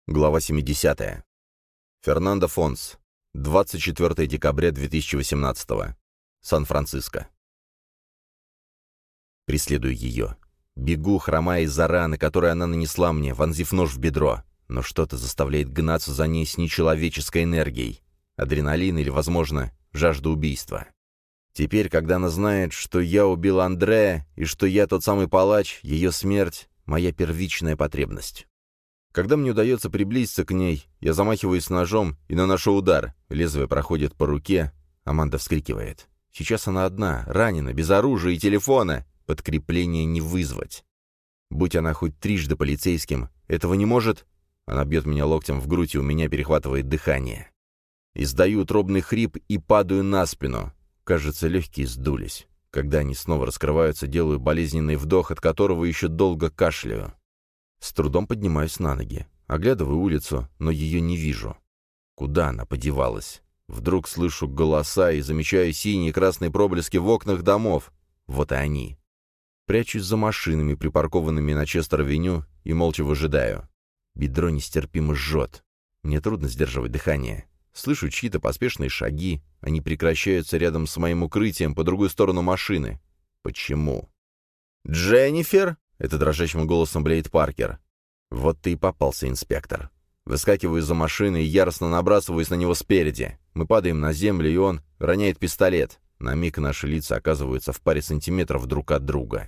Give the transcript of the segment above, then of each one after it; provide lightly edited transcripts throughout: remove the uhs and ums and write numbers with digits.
Глава 70. Фернандо Фонс. 24 декабря 2018. Сан-Франциско. Преследую ее. Бегу, хромая из-за раны, которую она нанесла мне, вонзив нож в бедро. Но что-то заставляет гнаться за ней с нечеловеческой энергией. Адреналин или, возможно, жажда убийства. Теперь, когда она знает, что я убил Андреа и что я тот самый палач, ее смерть — моя первичная потребность. Когда мне удается приблизиться к ней, я замахиваюсь ножом и наношу удар. Лезвие проходит по руке. Аманда вскрикивает. Сейчас она одна, ранена, без оружия и телефона. Подкрепление не вызвать. Будь она хоть трижды полицейским, этого не может... Она бьет меня локтем в грудь, и у меня перехватывает дыхание. Издаю утробный хрип и падаю на спину. Кажется, легкие сдулись. Когда они снова раскрываются, делаю болезненный вдох, от которого еще долго кашляю. С трудом поднимаюсь на ноги. Оглядываю улицу, но ее не вижу. Куда она подевалась? Вдруг слышу голоса и замечаю синие и красные проблески в окнах домов. Вот и они. Прячусь за машинами, припаркованными на Честер-авеню, и молча выжидаю. Бедро нестерпимо жжет. Мне трудно сдерживать дыхание. Слышу чьи-то поспешные шаги. Они прекращаются рядом с моим укрытием по другую сторону машины. Почему? «Дженнифер?» — это дрожащим голосом блеет Паркер. Вот ты и попался, инспектор. Выскакиваю из-за машины и яростно набрасываюсь на него спереди. Мы падаем на землю, и он роняет пистолет. На миг наши лица оказываются в паре сантиметров друг от друга.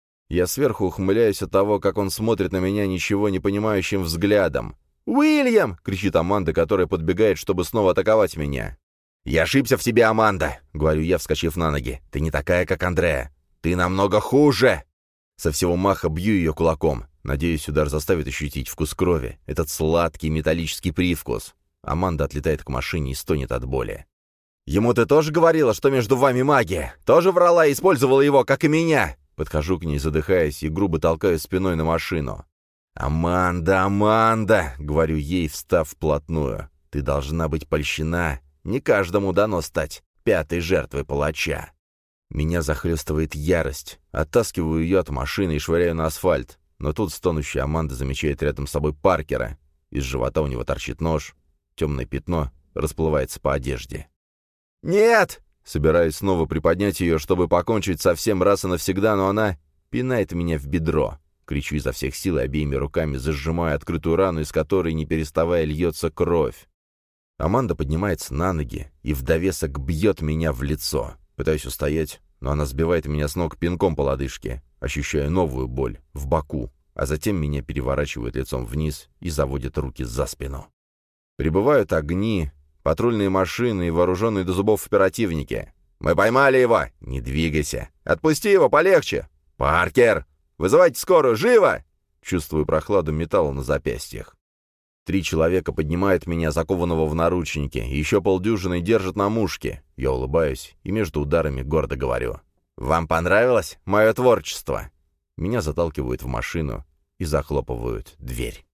Я сверху ухмыляюсь от того, как он смотрит на меня ничего не понимающим взглядом. «Уильям!» — кричит Аманда, которая подбегает, чтобы снова атаковать меня. «Я ошибся в тебе, Аманда!» — говорю я, вскочив на ноги. «Ты не такая, как Андреа. Ты намного хуже!» Со всего маха бью ее кулаком. Надеюсь, удар заставит ощутить вкус крови, этот сладкий металлический привкус. Аманда отлетает к машине и стонет от боли. «Ему ты тоже говорила, что между вами магия? Тоже врала и использовала его, как и меня?» Подхожу к ней, задыхаясь, и грубо толкаю спиной на машину. «Аманда, Аманда!» — говорю ей, встав вплотную. «Ты должна быть польщена. Не каждому дано стать пятой жертвой палача». Меня захлестывает ярость. Оттаскиваю ее от машины и швыряю на асфальт. Но тут стонущая Аманда замечает рядом с собой Паркера. Из живота у него торчит нож. Темное пятно расплывается по одежде. «Нет!» Собираюсь снова приподнять ее, чтобы покончить совсем раз и навсегда, но она пинает меня в бедро. Кричу изо всех сил и обеими руками зажимаю открытую рану, из которой, не переставая, льется кровь. Аманда поднимается на ноги и в довесок бьет меня в лицо. Пытаюсь устоять, но она сбивает меня с ног пинком по лодыжке. Ощущаю новую боль в боку, а затем меня переворачивают лицом вниз и заводят руки за спину. Прибывают огни, патрульные машины и вооруженные до зубов оперативники. «Мы поймали его! Не двигайся! Отпусти его полегче! Паркер! Вызывайте скорую! Живо!» Чувствую прохладу металла на запястьях. 3 человека поднимают меня, закованного в наручники, и еще полдюжины держат на мушке. Я улыбаюсь и между ударами гордо говорю: «Вам понравилось мое творчество?» Меня заталкивают в машину и захлопывают дверь.